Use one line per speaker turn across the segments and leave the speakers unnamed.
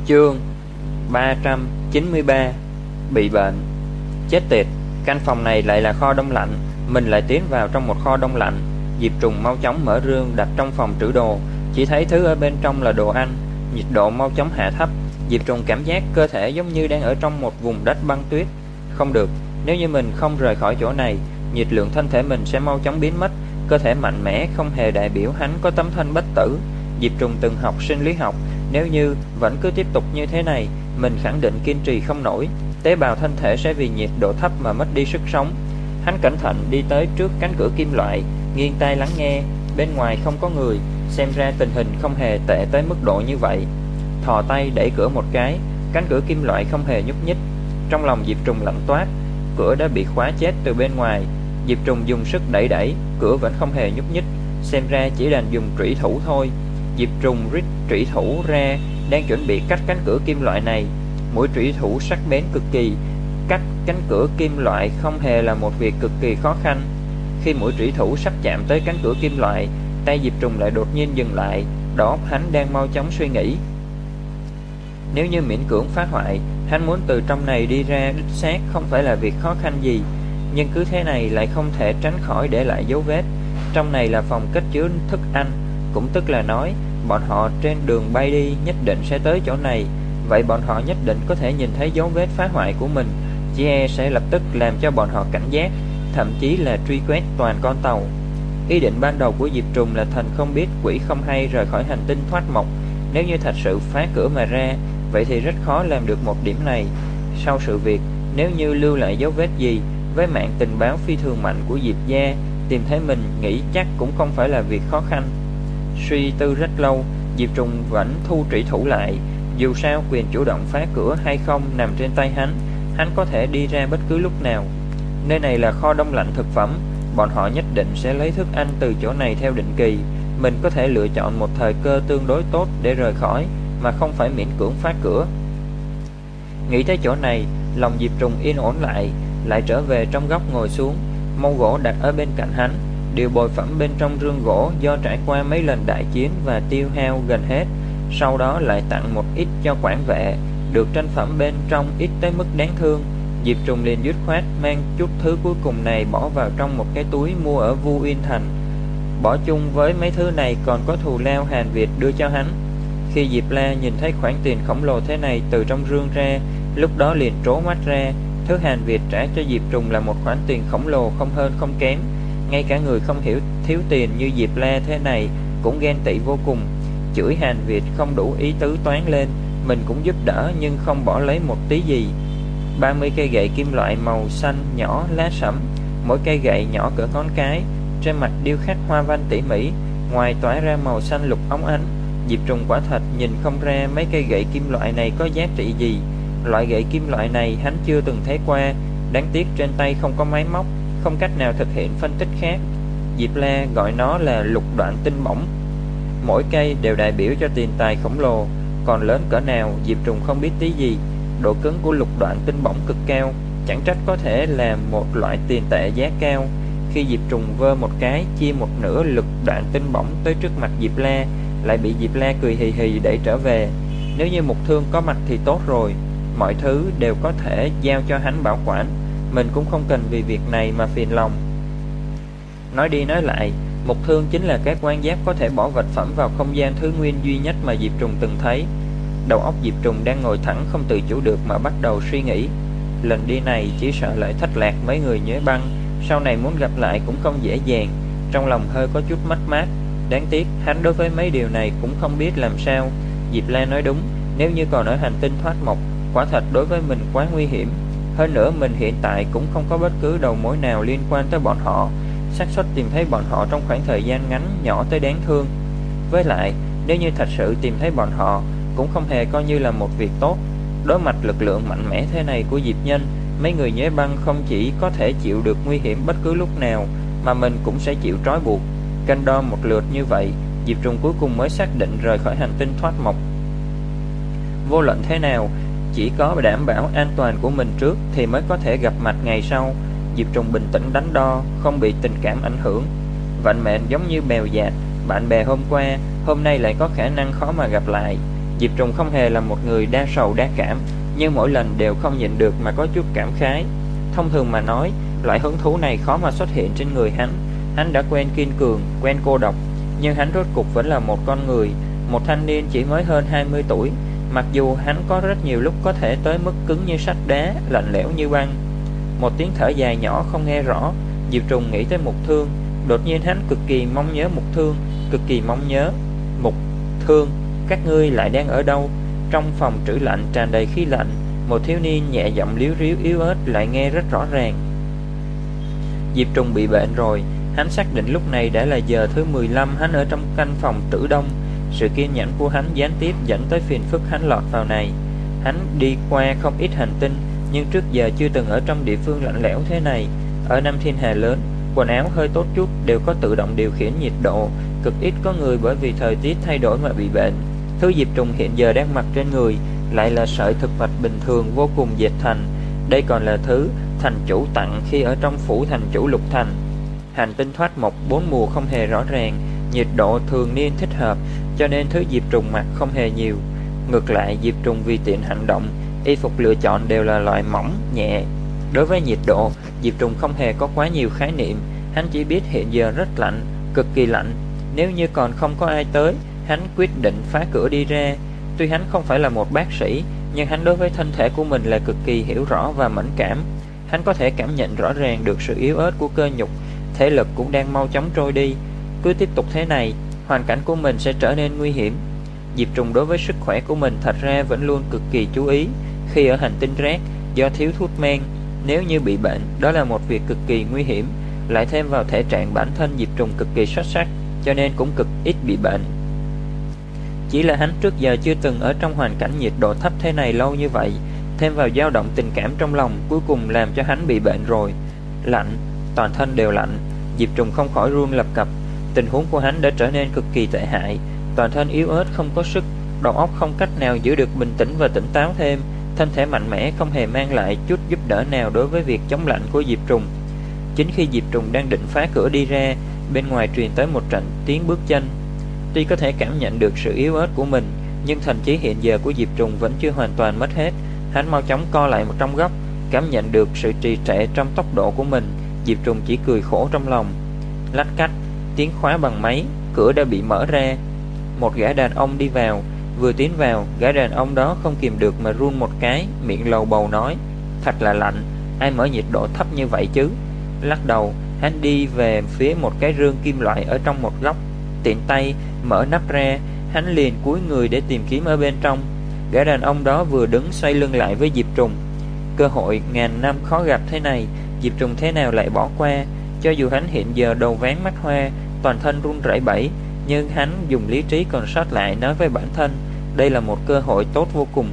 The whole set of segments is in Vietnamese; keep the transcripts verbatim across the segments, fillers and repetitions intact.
Chương ba trăm chín mươi ba. Bị bệnh. Chết tiệt, căn phòng này lại là kho đông lạnh. Mình lại tiến vào trong một kho đông lạnh. Diệp Trùng mau chóng mở rương đặt trong phòng trữ đồ. Chỉ thấy thứ ở bên trong là đồ ăn. Nhiệt độ mau chóng hạ thấp. Diệp Trùng cảm giác cơ thể giống như đang ở trong một vùng đất băng tuyết. Không được, nếu như mình không rời khỏi chỗ này, nhiệt lượng thân thể mình sẽ mau chóng biến mất. Cơ thể mạnh mẽ không hề đại biểu hắn có tấm thân bất tử. Diệp Trùng từng học sinh lý học. Nếu như vẫn cứ tiếp tục như thế này, mình khẳng định kiên trì không nổi. Tế bào thân thể sẽ vì nhiệt độ thấp mà mất đi sức sống. Hắn cẩn thận đi tới trước cánh cửa kim loại, nghiêng tai lắng nghe. Bên ngoài không có người, xem ra tình hình không hề tệ tới mức độ như vậy. Thò tay đẩy cửa một cái, cánh cửa kim loại không hề nhúc nhích. Trong lòng Diệp Trùng lạnh toát, cửa đã bị khóa chết từ bên ngoài. Diệp Trùng dùng sức đẩy đẩy, cửa vẫn không hề nhúc nhích. Xem ra chỉ đành dùng trủy thủ thôi. Diệp Trùng rít trủy thủ ra, đang chuẩn bị cắt cánh cửa kim loại này. Mũi trủy thủ sắc bén cực kỳ, cắt cánh cửa kim loại không hề là một việc cực kỳ khó khăn. Khi mũi trủy thủ sắp chạm tới cánh cửa kim loại, tay Diệp Trùng lại đột nhiên dừng lại. Đầu óc hắn đang mau chóng suy nghĩ. Nếu như miễn cưỡng phá hoại, hắn muốn từ trong này đi ra đích xác không phải là việc khó khăn gì. Nhưng cứ thế này lại không thể tránh khỏi để lại dấu vết. Trong này là phòng cất chứa thức ăn, cũng tức là nói bọn họ trên đường bay đi nhất định sẽ tới chỗ này. Vậy bọn họ nhất định có thể nhìn thấy dấu vết phá hoại của mình. Chỉ e sẽ lập tức làm cho bọn họ cảnh giác, thậm chí là truy quét toàn con tàu. Ý định ban đầu của Diệp Trùng là thần không biết quỷ không hay rời khỏi hành tinh thoát mộc. Nếu như thật sự phá cửa mà ra, vậy thì rất khó làm được một điểm này. Sau sự việc, nếu như lưu lại dấu vết gì, với mạng tình báo phi thường mạnh của Diệp gia, tìm thấy mình nghĩ chắc cũng không phải là việc khó khăn. Suy tư rất lâu, Diệp Trùng vẫn thu trủy thủ lại. Dù sao quyền chủ động phá cửa hay không nằm trên tay hắn, hắn có thể đi ra bất cứ lúc nào. Nơi này là kho đông lạnh thực phẩm, bọn họ nhất định sẽ lấy thức ăn từ chỗ này theo định kỳ. Mình có thể lựa chọn một thời cơ tương đối tốt để rời khỏi, mà không phải miễn cưỡng phá cửa. Nghĩ tới chỗ này, lòng Diệp Trùng yên ổn lại, lại trở về trong góc ngồi xuống. Mâu gỗ đặt ở bên cạnh hắn. Điều bồi phẩm bên trong rương gỗ do trải qua mấy lần đại chiến và tiêu hao gần hết. Sau đó lại tặng một ít cho quản vệ. Được tranh phẩm bên trong ít tới mức đáng thương, Diệp Trùng liền dứt khoát mang chút thứ cuối cùng này bỏ vào trong một cái túi mua ở Vu Uyên Thành. Bỏ chung với mấy thứ này còn có thù lao Hàn Việt đưa cho hắn. Khi Diệp La nhìn thấy khoản tiền khổng lồ thế này từ trong rương ra, lúc đó liền trố mắt ra. Thứ Hàn Việt trả cho Diệp Trùng là một khoản tiền khổng lồ không hơn không kém. Ngay cả người không hiểu thiếu tiền như Diệp La thế này cũng ghen tị vô cùng, chửi Hàn Việt không đủ ý tứ toán lên. Mình cũng giúp đỡ nhưng không bỏ lấy một tí gì. Ba mươi cây gậy kim loại màu xanh nhỏ lá sẫm, mỗi cây gậy nhỏ cỡ ngón cái, trên mặt điêu khắc hoa văn tỉ mỉ, ngoài tỏa ra màu xanh lục óng ánh. Diệp Trùng quả thật nhìn không ra mấy cây gậy kim loại này có giá trị gì. Loại gậy kim loại này hắn chưa từng thấy qua, đáng tiếc trên tay không có máy móc, không cách nào thực hiện phân tích khác. Diệp La gọi nó là lục đoạn tinh bổng. Mỗi cây đều đại biểu cho tiền tài khổng lồ, còn lớn cỡ nào Diệp Trùng không biết tí gì. Độ cứng của lục đoạn tinh bổng cực cao, chẳng trách có thể là một loại tiền tệ giá cao. Khi Diệp Trùng vơ một cái, chia một nửa lục đoạn tinh bổng tới trước mặt Diệp La, lại bị Diệp La cười hì hì đẩy trở về. Nếu như Mục Thương có mặt thì tốt rồi, mọi thứ đều có thể giao cho hắn bảo quản. Mình cũng không cần vì việc này mà phiền lòng. Nói đi nói lại, Mục Thương chính là cái quan giáp có thể bỏ vật phẩm vào không gian thứ nguyên duy nhất mà Diệp Trùng từng thấy. Đầu óc Diệp Trùng đang ngồi thẳng không tự chủ được mà bắt đầu suy nghĩ. Lần đi này chỉ sợ lại thất lạc mấy người nhớ băng, sau này muốn gặp lại cũng không dễ dàng. Trong lòng hơi có chút mất mát. Đáng tiếc hắn đối với mấy điều này cũng không biết làm sao. Diệp La nói đúng, nếu như còn ở hành tinh thoát mộc, quả thật đối với mình quá nguy hiểm. Hơn nữa mình hiện tại cũng không có bất cứ đầu mối nào liên quan tới bọn họ. xác suất tìm thấy bọn họ trong khoảng thời gian ngắn nhỏ tới đáng thương. Với lại, nếu như thật sự tìm thấy bọn họ, cũng không hề coi như là một việc tốt. Đối mặt lực lượng mạnh mẽ thế này của Diệp Nhân, mấy người nhế băng không chỉ có thể chịu được nguy hiểm bất cứ lúc nào, mà mình cũng sẽ chịu trói buộc. Canh đo một lượt như vậy, Diệp Trùng cuối cùng mới xác định rời khỏi hành tinh thoát mộc. Vô luận thế nào, chỉ có đảm bảo an toàn của mình trước thì mới có thể gặp mặt ngày sau. Diệp Trùng bình tĩnh đánh đo, không bị tình cảm ảnh hưởng. Vận mệnh giống như bèo dạt, bạn bè hôm qua, hôm nay lại có khả năng khó mà gặp lại. Diệp Trùng không hề là một người đa sầu đa cảm, nhưng mỗi lần đều không nhịn được mà có chút cảm khái. Thông thường mà nói, loại hứng thú này khó mà xuất hiện trên người hắn. Hắn đã quen kiên cường, quen cô độc, nhưng hắn rốt cục vẫn là một con người, một thanh niên chỉ mới hơn hai mươi tuổi. Mặc dù hắn có rất nhiều lúc có thể tới mức cứng như sắt đá, lạnh lẽo như băng. Một tiếng thở dài nhỏ không nghe rõ, Diệp Trùng nghĩ tới Mục Thương. Đột nhiên hắn cực kỳ mong nhớ Mục Thương, cực kỳ mong nhớ. Mục Thương, các ngươi lại đang ở đâu? Trong phòng trữ lạnh tràn đầy khí lạnh, một thiếu niên nhẹ giọng líu ríu yếu ớt lại nghe rất rõ ràng. Diệp Trùng bị bệnh rồi. Hắn xác định lúc này đã là giờ thứ mười lăm hắn ở trong căn phòng trữ đông. Sự kiên nhẫn của hắn gián tiếp dẫn tới phiền phức hắn lọt vào này. Hắn đi qua không ít hành tinh, nhưng trước giờ chưa từng ở trong địa phương lạnh lẽo thế này. Ở năm thiên hà lớn, quần áo hơi tốt chút đều có tự động điều khiển nhiệt độ, cực ít có người bởi vì thời tiết thay đổi mà bị bệnh. Thứ Diệp Trùng hiện giờ đang mặc trên người lại là sợi thực vật bình thường vô cùng dệt thành. Đây còn là thứ thành chủ tặng khi ở trong phủ thành chủ Lục Thành. Hành tinh thoát mộc bốn mùa không hề rõ ràng, nhiệt độ thường niên thích hợp, cho nên thứ Diệp Trùng mặc không hề nhiều. Ngược lại, Diệp Trùng vì tiện hành động, y phục lựa chọn đều là loại mỏng, nhẹ. Đối với nhiệt độ, Diệp Trùng không hề có quá nhiều khái niệm. Hắn chỉ biết hiện giờ rất lạnh, cực kỳ lạnh. Nếu như còn không có ai tới, hắn quyết định phá cửa đi ra. Tuy hắn không phải là một bác sĩ, nhưng hắn đối với thân thể của mình là cực kỳ hiểu rõ và mẫn cảm. Hắn có thể cảm nhận rõ ràng được sự yếu ớt của cơ nhục, thể lực cũng đang mau chóng trôi đi. Cứ tiếp tục thế này, hoàn cảnh của mình sẽ trở nên nguy hiểm. Diệp Trùng đối với sức khỏe của mình thật ra vẫn luôn cực kỳ chú ý. Khi ở hành tinh rác, do thiếu thuốc men, nếu như bị bệnh, đó là một việc cực kỳ nguy hiểm. Lại thêm vào thể trạng bản thân Diệp Trùng cực kỳ xuất sắc, cho nên cũng cực ít bị bệnh. Chỉ là hắn trước giờ chưa từng ở trong hoàn cảnh nhiệt độ thấp thế này lâu như vậy, thêm vào dao động tình cảm trong lòng, cuối cùng làm cho hắn bị bệnh rồi. Lạnh, toàn thân đều lạnh. Diệp Trùng không khỏi run lập cập. Tình huống của hắn đã trở nên cực kỳ tệ hại. Toàn thân yếu ớt không có sức, đầu óc không cách nào giữ được bình tĩnh và tỉnh táo thêm. Thân thể mạnh mẽ không hề mang lại chút giúp đỡ nào đối với việc chống lạnh của Diệp Trùng. Chính khi Diệp Trùng đang định phá cửa đi ra, bên ngoài truyền tới một trận tiếng bước chân. Tuy có thể cảm nhận được sự yếu ớt của mình, nhưng thần trí hiện giờ của Diệp Trùng vẫn chưa hoàn toàn mất hết. Hắn mau chóng co lại một trong góc, cảm nhận được sự trì trệ trong tốc độ của mình. Diệp Trùng chỉ cười khổ trong lòng. Lách cách, tiếng khóa bằng máy, cửa đã bị mở ra. Một gã đàn ông đi vào. Vừa tiến vào, gã đàn ông đó không kìm được mà run một cái, miệng lầu bầu nói: "Thật là lạnh, ai mở nhiệt độ thấp như vậy chứ?" Lắc đầu, hắn đi về phía một cái rương kim loại ở trong một góc, tiện tay mở nắp ra. Hắn liền cúi người để tìm kiếm ở bên trong. Gã đàn ông đó vừa đứng xoay lưng lại với Diệp Trùng. Cơ hội ngàn năm khó gặp thế này, Diệp Trùng thế nào lại bỏ qua? Cho dù hắn hiện giờ đầu ván mắt hoa, toàn thân run rẩy bẩy, nhưng hắn dùng lý trí còn sót lại nói với bản thân, đây là một cơ hội tốt vô cùng.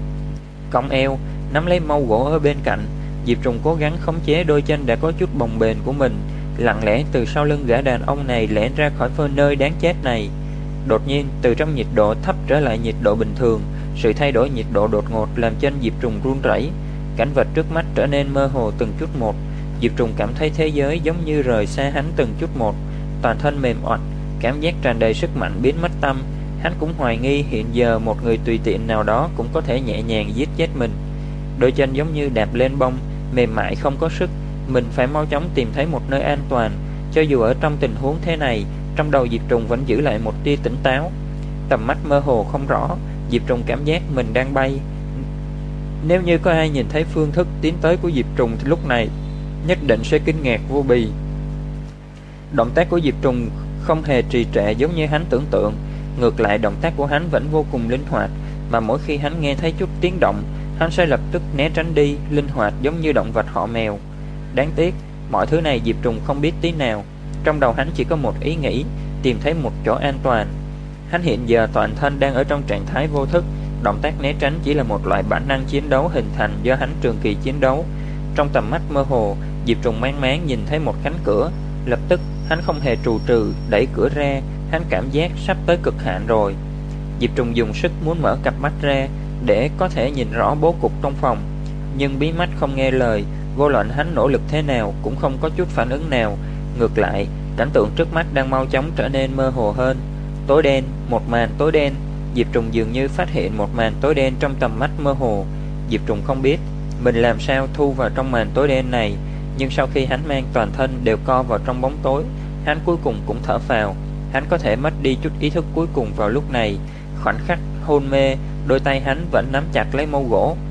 Cong eo, nắm lấy mâu gỗ ở bên cạnh, Diệp Trùng cố gắng khống chế đôi chân đã có chút bồng bềnh của mình, lặng lẽ từ sau lưng gã đàn ông này lẻn ra khỏi nơi đáng chết này. Đột nhiên, từ trong nhiệt độ thấp trở lại nhiệt độ bình thường, sự thay đổi nhiệt độ đột ngột làm chân Diệp Trùng run rẩy. Cảnh vật trước mắt trở nên mơ hồ từng chút một. Diệp Trùng cảm thấy thế giới giống như rời xa hắn từng chút một, toàn thân mềm oặt, cảm giác tràn đầy sức mạnh biến mất tâm. Hắn cũng hoài nghi hiện giờ một người tùy tiện nào đó cũng có thể nhẹ nhàng giết chết mình. Đôi chân giống như đạp lên bông, mềm mại không có sức. Mình phải mau chóng tìm thấy một nơi an toàn. Cho dù ở trong tình huống thế này, trong đầu Diệp Trùng vẫn giữ lại một tia tỉnh táo. Tầm mắt mơ hồ không rõ, Diệp Trùng cảm giác mình đang bay. Nếu như có ai nhìn thấy phương thức tiến tới của Diệp Trùng thì lúc này nhất định sẽ kinh ngạc vô bì. Động tác của Diệp Trùng không hề trì trệ giống như hắn tưởng tượng. Ngược lại, động tác của hắn vẫn vô cùng linh hoạt, mà mỗi khi hắn nghe thấy chút tiếng động, hắn sẽ lập tức né tránh đi, linh hoạt giống như động vật họ mèo. Đáng tiếc, mọi thứ này Diệp Trùng không biết tí nào. Trong đầu hắn chỉ có một ý nghĩ, tìm thấy một chỗ an toàn. Hắn hiện giờ toàn thân đang ở trong trạng thái vô thức. Động tác né tránh chỉ là một loại bản năng chiến đấu hình thành do hắn trường kỳ chiến đấu. Trong tầm mắt mơ hồ, Diệp Trùng mang máng nhìn thấy một cánh cửa. Lập tức hắn không hề trù trừ đẩy cửa ra. Hắn cảm giác sắp tới cực hạn rồi. Diệp Trùng dùng sức muốn mở cặp mắt ra để có thể nhìn rõ bố cục trong phòng, nhưng bí mắt không nghe lời. Vô luận hắn nỗ lực thế nào cũng không có chút phản ứng nào. Ngược lại, cảnh tượng trước mắt đang mau chóng trở nên mơ hồ hơn. Tối đen, một màn tối đen. Diệp Trùng dường như phát hiện một màn tối đen trong tầm mắt mơ hồ. Diệp Trùng không biết mình làm sao thu vào trong màn tối đen này, nhưng sau khi hắn mang toàn thân đều co vào trong bóng tối, hắn cuối cùng cũng thở phào. Hắn có thể mất đi chút ý thức cuối cùng vào lúc này. Khoảnh khắc hôn mê, đôi tay hắn vẫn nắm chặt lấy mâu gỗ,